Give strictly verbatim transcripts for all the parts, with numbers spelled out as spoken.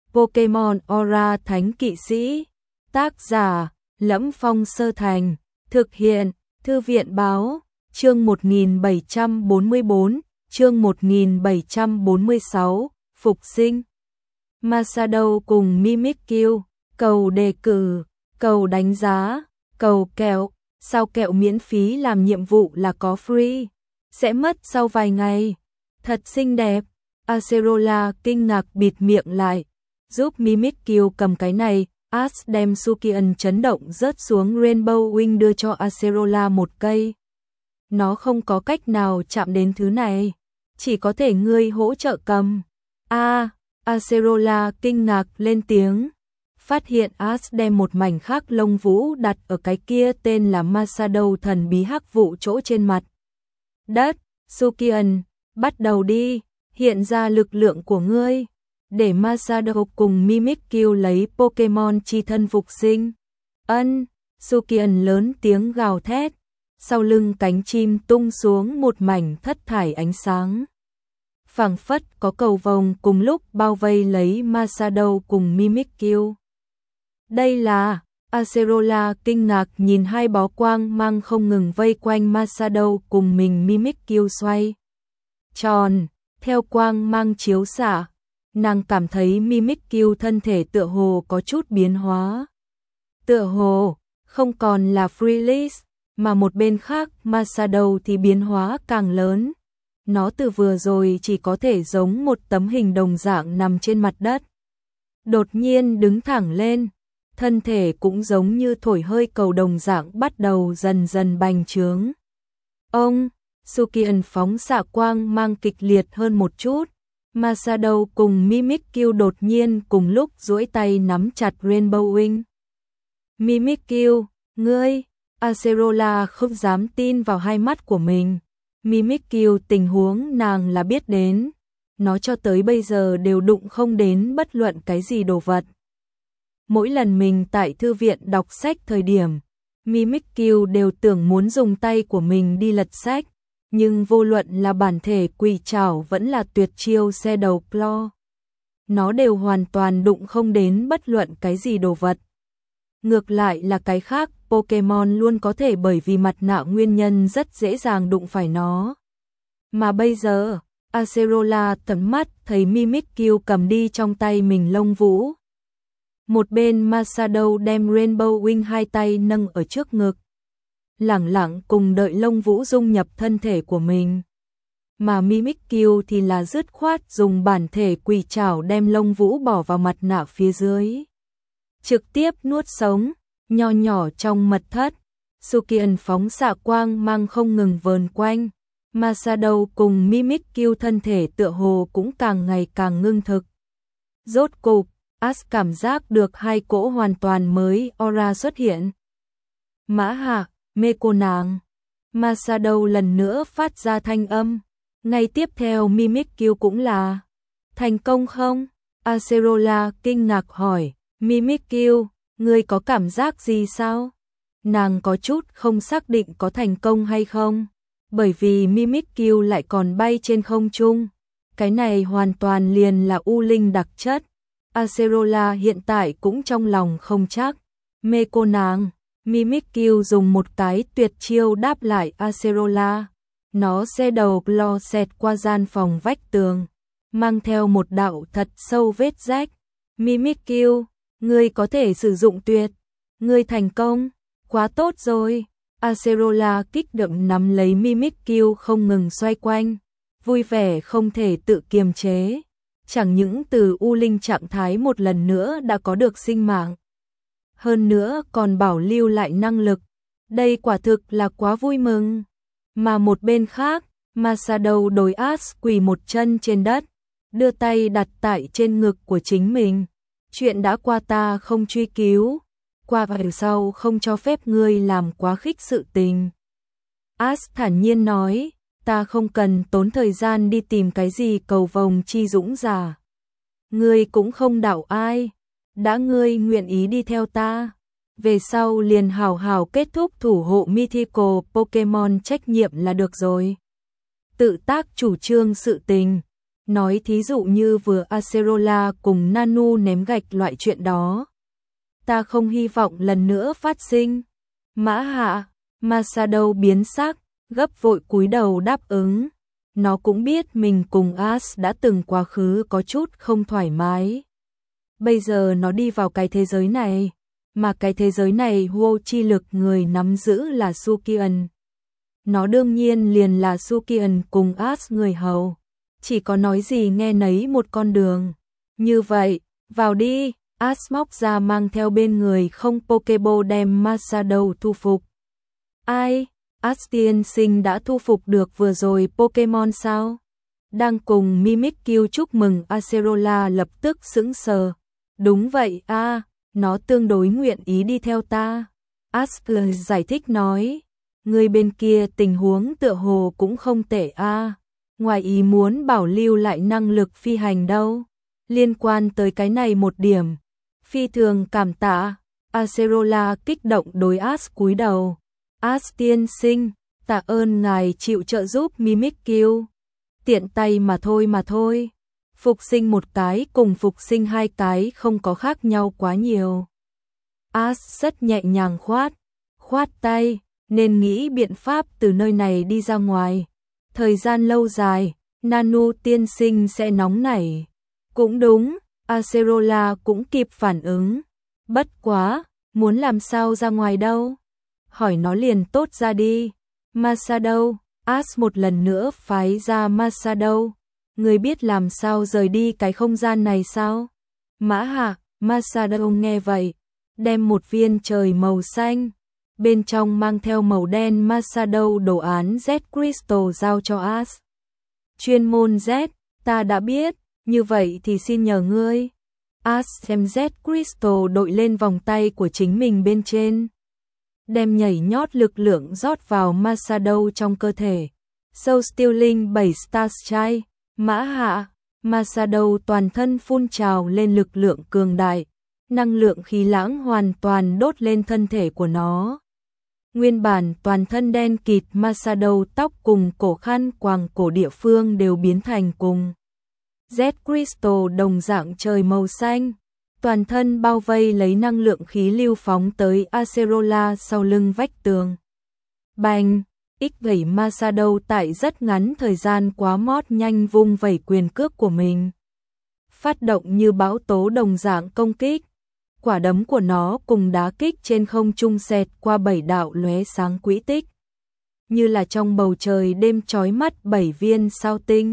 Pokemon Aura Thánh Kỵ Sĩ. Tác giả: Lẫm Phong Sơ Thành. Thực hiện: Thư viện báo. Chương một nghìn bảy trăm bốn mươi bốn, chương một nghìn bảy trăm bốn mươi sáu, Phục sinh. Masato cùng Mimikyu, cầu đề cử, cầu đánh giá, cầu kẹo, sao kẹo miễn phí làm nhiệm vụ là có free, sẽ mất sau vài ngày. Thật xinh đẹp. Acerola kinh ngạc bịt miệng lại, giúp Mimikyu cầm cái này. Ash đem Sukian chấn động rớt xuống Rainbow Wing đưa cho Acerola một cây. Nó không có cách nào chạm đến thứ này, chỉ có thể ngươi hỗ trợ cầm. A, à, Acerola kinh ngạc lên tiếng, phát hiện Ash đem một mảnh khác lông vũ đặt ở cái kia tên là Masato thần bí hắc vụ chỗ trên mặt đất. Sukian, bắt đầu đi, hiện ra lực lượng của ngươi, để Masato cùng Mimikyu lấy Pokemon chi thân phục sinh. Ân, Sukian lớn tiếng gào thét, sau lưng cánh chim tung xuống một mảnh thất thải ánh sáng. Phảng phất có cầu vồng cùng lúc bao vây lấy Masato cùng Mimikyu. Đây là... Acerola kinh ngạc nhìn hai bó quang mang không ngừng vây quanh Masato cùng mình. Mimikyu xoay tròn, theo quang mang chiếu xạ, nàng cảm thấy Mimikyu thân thể tựa hồ có chút biến hóa. Tựa hồ không còn là Freelance, mà một bên khác Masato thì biến hóa càng lớn. Nó từ vừa rồi chỉ có thể giống một tấm hình đồng dạng nằm trên mặt đất, đột nhiên đứng thẳng lên, thân thể cũng giống như thổi hơi cầu đồng dạng bắt đầu dần dần bành trướng. Ông, Sukian phóng xạ quang mang kịch liệt hơn một chút. Masato cùng Mimikyu đột nhiên cùng lúc duỗi tay nắm chặt Rainbow Wing. Mimikyu, ngươi... Acerola không dám tin vào hai mắt của mình. Mimikyu tình huống nàng là biết đến, nó cho tới bây giờ đều đụng không đến bất luận cái gì đồ vật. Mỗi lần mình tại thư viện đọc sách thời điểm, Mimikyu đều tưởng muốn dùng tay của mình đi lật sách, nhưng vô luận là bản thể quỷ trảo vẫn là tuyệt chiêu xe đầu Claw, nó đều hoàn toàn đụng không đến bất luận cái gì đồ vật. Ngược lại là cái khác, Pokemon luôn có thể bởi vì mặt nạ nguyên nhân rất dễ dàng đụng phải nó. Mà bây giờ, Acerola tận mắt thấy Mimikyu cầm đi trong tay mình lông vũ. Một bên Masato đem Rainbow Wing hai tay nâng ở trước ngực, lẳng lặng cùng đợi lông vũ dung nhập thân thể của mình. Mà Mimikyu thì là dứt khoát dùng bản thể quỷ trảo đem lông vũ bỏ vào mặt nạ phía dưới, trực tiếp nuốt sống. Nho nhỏ trong mật thất, Sukian phóng xạ quang mang không ngừng vờn quanh. Masato cùng Mimikyu thân thể tựa hồ cũng càng ngày càng ngưng thực. Rốt cục, Ash cảm giác được hai cỗ hoàn toàn mới aura xuất hiện. Mã hạ, mê cô nàng. Masato lần nữa phát ra thanh âm. Ngay tiếp theo Mimikyu cũng là. Thành công không? Acerola kinh ngạc hỏi. Mimikyu, ngươi có cảm giác gì sao? Nàng có chút không xác định có thành công hay không, bởi vì Mimikyu lại còn bay trên không trung. Cái này hoàn toàn liền là u linh đặc chất. Acerola hiện tại cũng trong lòng không chắc. Mê cô nàng, Mimikyu dùng một cái tuyệt chiêu đáp lại Acerola. Nó xe đầu Claw xẹt qua gian phòng vách tường, mang theo một đạo thật sâu vết rách. Mimikyu, ngươi có thể sử dụng tuyệt, ngươi thành công, quá tốt rồi. Acerola kích động nắm lấy Mimikyu không ngừng xoay quanh, vui vẻ không thể tự kiềm chế. Chẳng những từ u linh trạng thái một lần nữa đã có được sinh mạng, hơn nữa còn bảo lưu lại năng lực. Đây quả thực là quá vui mừng. Mà một bên khác, Masato đối Ash quỳ một chân trên đất, đưa tay đặt tại trên ngực của chính mình. Chuyện đã qua ta không truy cứu, qua và sau không cho phép ngươi làm quá khích sự tình. Ash thản nhiên nói, ta không cần tốn thời gian đi tìm cái gì cầu vồng chi dũng giả. Ngươi cũng không đạo ai, đã ngươi nguyện ý đi theo ta, về sau liền hào hào kết thúc thủ hộ Mythical Pokemon trách nhiệm là được rồi. Tự tác chủ trương sự tình, Nói thí dụ như vừa Acerola cùng Nanu ném gạch loại chuyện đó. Ta không hy vọng lần nữa phát sinh. Mã Hạ, Masado biến sắc, gấp vội cúi đầu đáp ứng. Nó cũng biết mình cùng As đã từng quá khứ có chút không thoải mái. Bây giờ nó đi vào cái thế giới này, mà cái thế giới này vô chi lực người nắm giữ là Sukian. Nó đương nhiên liền là Sukian cùng As người hầu. Chỉ có nói gì nghe nấy một con đường. Như vậy, vào đi, As móc ra mang theo bên người không Pokeball đem Masado thu phục. Ai? As tiên sinh đã thu phục được vừa rồi Pokemon sao? Đang cùng Mimikyu chúc mừng Acerola lập tức sững sờ. Đúng vậy a, à, nó tương đối nguyện ý đi theo ta. As giải thích nói, người bên kia tình huống tựa hồ cũng không tệ a. À. Ngoài ý muốn bảo lưu lại năng lực phi hành đâu. Liên quan tới cái này một điểm, phi thường cảm tạ. Acerola kích động đối As cúi đầu. As tiên sinh, tạ ơn ngài chịu trợ giúp Mimikyu. Tiện tay mà thôi mà thôi. Phục sinh một cái cùng phục sinh hai cái không có khác nhau quá nhiều. As rất nhẹ nhàng khoát, khoát tay, nên nghĩ biện pháp từ nơi này đi ra ngoài. Thời gian lâu dài, Nanu tiên sinh sẽ nóng nảy. Cũng đúng, Acerola cũng kịp phản ứng. Bất quá, muốn làm sao ra ngoài đâu? Hỏi nó liền tốt ra đi. Masado, As một lần nữa phái ra Masado. Người biết làm sao rời đi cái không gian này sao? Mã Hạ, Masado nghe vậy, đem một viên trời màu xanh, bên trong mang theo màu đen Masado đồ án Z Crystal giao cho As. Chuyên môn Z, ta đã biết, như vậy thì xin nhờ ngươi. As xem Z Crystal đội lên vòng tay của chính mình bên trên. Đem nhảy nhót lực lượng rót vào Masado trong cơ thể. Soul Stealing bảy Star Strike, Mã Hạ, Masado toàn thân phun trào lên lực lượng cường đại. Năng lượng khí lãng hoàn toàn đốt lên thân thể của nó. Nguyên bản toàn thân đen kịt Masado tóc cùng cổ khăn quàng cổ địa phương đều biến thành cùng Z Crystal đồng dạng trời màu xanh. Toàn thân bao vây lấy năng lượng khí lưu phóng tới Acerola sau lưng vách tường. Bành! X vẩy Masado tại rất ngắn thời gian quá mót nhanh vung vẩy quyền cước của mình. Phát động như bão tố đồng dạng công kích. Quả đấm của nó cùng đá kích trên không trung xẹt qua bảy đạo lóe sáng quỹ tích. Như là trong bầu trời đêm chói mắt bảy viên sao tinh.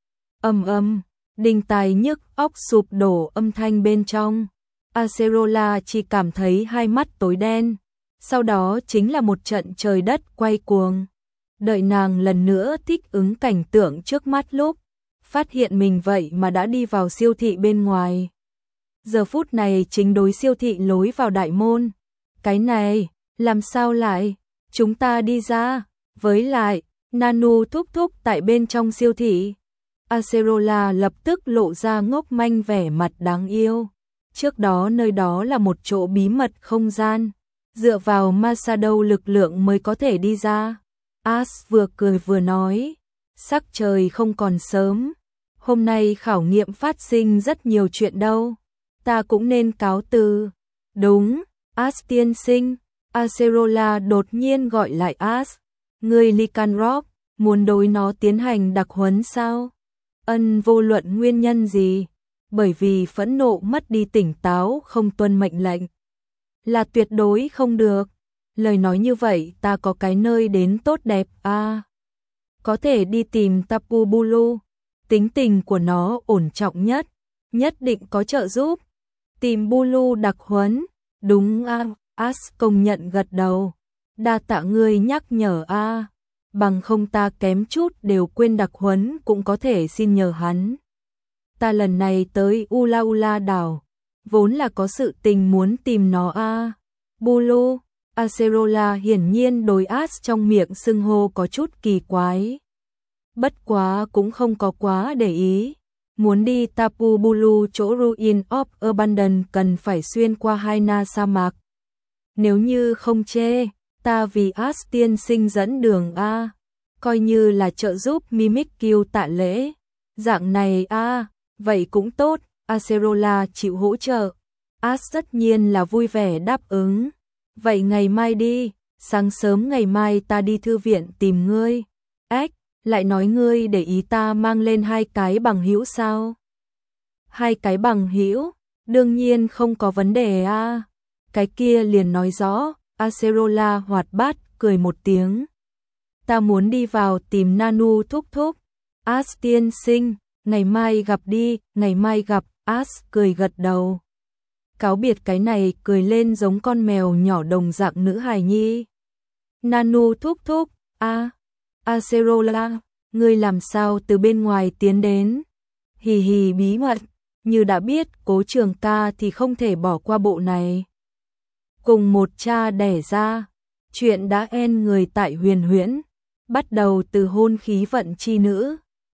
Âm âm, đinh tai nhức óc sụp đổ âm thanh bên trong. Acerola chỉ cảm thấy hai mắt tối đen. Sau đó chính là một trận trời đất quay cuồng. Đợi nàng lần nữa thích ứng cảnh tượng trước mắt lúc, phát hiện mình vậy mà đã đi vào siêu thị bên ngoài. Giờ phút này chính đối siêu thị lối vào đại môn. Cái này, làm sao lại? Chúng ta đi ra. Với lại, Nanu thúc thúc tại bên trong siêu thị. Acerola lập tức lộ ra ngốc manh vẻ mặt đáng yêu. Trước đó nơi đó là một chỗ bí mật không gian. Dựa vào Masado lực lượng mới có thể đi ra. As vừa cười vừa nói. Sắc trời không còn sớm. Hôm nay khảo nghiệm phát sinh rất nhiều chuyện đâu. Ta cũng nên cáo từ. Đúng, As tiên sinh. Acerola đột nhiên gọi lại As. Người Lycanroc, muốn đối nó tiến hành đặc huấn sao? Ân vô luận nguyên nhân gì? Bởi vì phẫn nộ mất đi tỉnh táo không tuân mệnh lệnh. Là tuyệt đối không được. Lời nói như vậy ta có cái nơi đến tốt đẹp à. Có thể đi tìm Tapu Bulu. Tính tình của nó ổn trọng nhất. Nhất định có trợ giúp. Tìm Bulu đặc huấn. Đúng à, As công nhận gật đầu. Đa tạ ngươi nhắc nhở a, à. Bằng không ta kém chút đều quên đặc huấn cũng có thể xin nhờ hắn. Ta lần này tới Ula Ula đảo, vốn là có sự tình muốn tìm nó a. À. Bulu, Acerola hiển nhiên đối As trong miệng xưng hô có chút kỳ quái. Bất quá cũng không có quá để ý. Muốn đi Tapu Bulu chỗ Ruin of Abundance cần phải xuyên qua hai na sa mạc. Nếu như không chê, ta vì As tiên sinh dẫn đường a, coi như là trợ giúp Mimikyu tạ lễ. Dạng này a, vậy cũng tốt, Acerola chịu hỗ trợ. As tất nhiên là vui vẻ đáp ứng. Vậy ngày mai đi, sáng sớm ngày mai ta đi thư viện tìm ngươi. Ếch, lại nói ngươi để ý ta mang lên hai cái bằng hữu sao? Hai cái bằng hữu, đương nhiên không có vấn đề a. Cái kia liền nói rõ, Acerola hoạt bát cười một tiếng. Ta muốn đi vào tìm Nanu thúc thúc. As tiên sinh, ngày mai gặp đi, ngày mai gặp. As cười gật đầu. Cáo biệt cái này cười lên giống con mèo nhỏ đồng dạng nữ hài nhi. Nanu thúc thúc, a, Acerola, ngươi làm sao từ bên ngoài tiến đến? Hì hì bí mật, như đã biết Cố Trường ca thì không thể bỏ qua bộ này. Cùng một cha đẻ ra, chuyện đã en người tại Huyền Huyễn, bắt đầu từ hôn khí vận chi nữ.